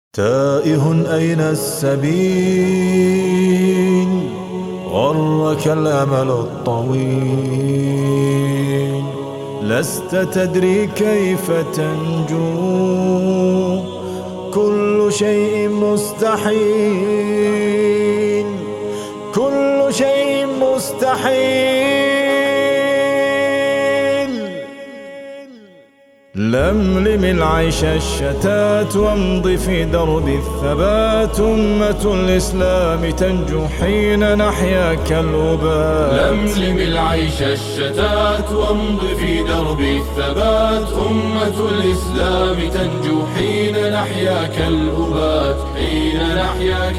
تائه أين السبيل غرك الأمل الطويل لست تدري كيف تنجو كل شيء مستحيل كل شيء مستحيل لملم العيش الشتات وامض في درب الثبات أمة الإسلام تنجو حين نحيا كالأبات لملم العيش الشتات وامض في درب الثبات أمة الإسلام تنجو حين نحيا كالأبات حين نحيا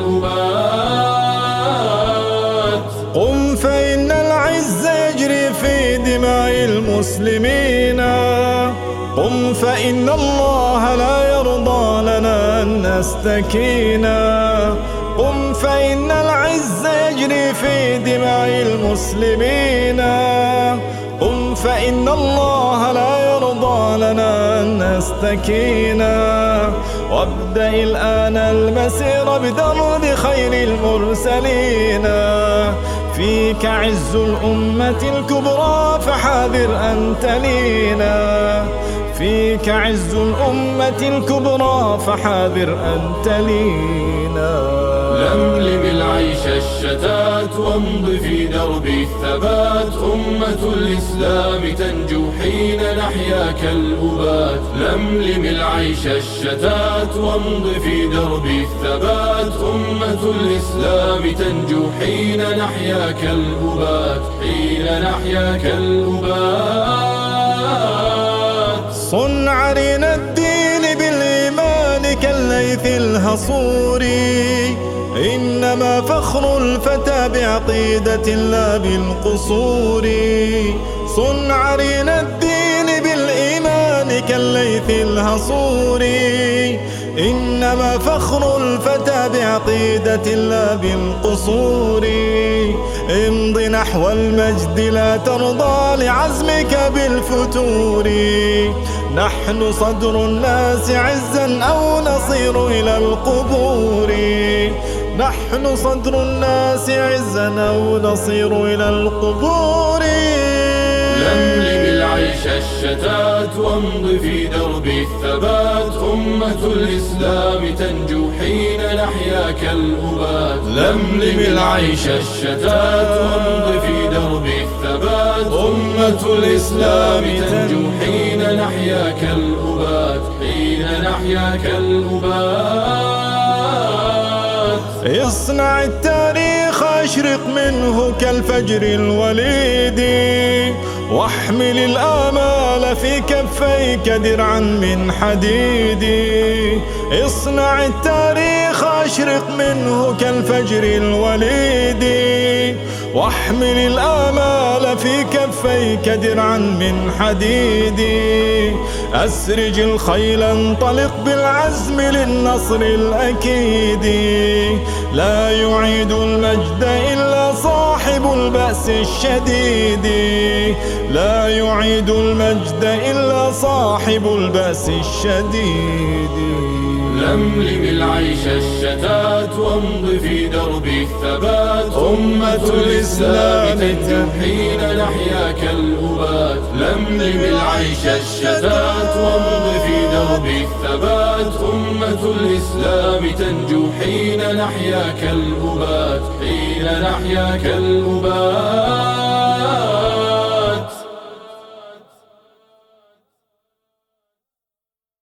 كالأبات قم فإن العز يجري في دماء المسلمين قم فإن الله لا يرضى لنا أن نستكينا قم فإن العز يجري في دماء المسلمين قم فإن الله لا يرضى لنا أن نستكينا وابدأ الآن المسير بدرب خير المرسلين فيك عز الأمة الكبرى فحاذر أن تلينا فيك عز الأمة الكبرى فحاذر أن تلينا لملم العيش الشتات وامض في درب الثبات أمة الإسلام تنجو حين نحيا كالأبات لملم العيش الشتات وامض في درب الثبات أمة الإسلام تنجو حين نحيا كالأبات حين نحيا كالأبات صن عرين الدين بالإيمان كالليث الهصوري إنما فخر الفتى بعقيدة لا بالقصور صن عرين الدين بالإيمان كالليث الهصوري إنما فخر الفتى بعقيدة لا بالقصور امض نحو المجد لا ترضى لعزمك بالفتور نحن صدر الناس عزا أو نصير إلى القبور نحن صدر الناس عزا أو نصير إلى القبور لملم العيش الشتات وامض في درب الثبات أمة الإسلام تنجو حين نحيا كالأبات لملم العيش الشتات وامض في درب الثبات أمة الإسلام تنجو حين نحيا كالأبات حين نحيا كالأبات اصنع التاريخ اشرق منه كالفجر الوليد واحمل الآمال في كفيك درعا من حديد اصنع التاريخ اشرق منه كالفجر الوليد واحمل الآمال في كفيك درعا من حديد أسرج الخيل انطلق بالعزم للنصر الأكيد لا يعيد المجد إلا صاحب البأس الشديد لا يعيد المجد إلا صاحب البأس الشديد لملم العيش الشتات وامض في درب الثبات أمة الإسلام تنجو حين نحيا كالأبات لملم العيش الشتات وامض في درب الثبات أمة الإسلام تنجو حين نحيا كالأبات حين نحيا كالأبات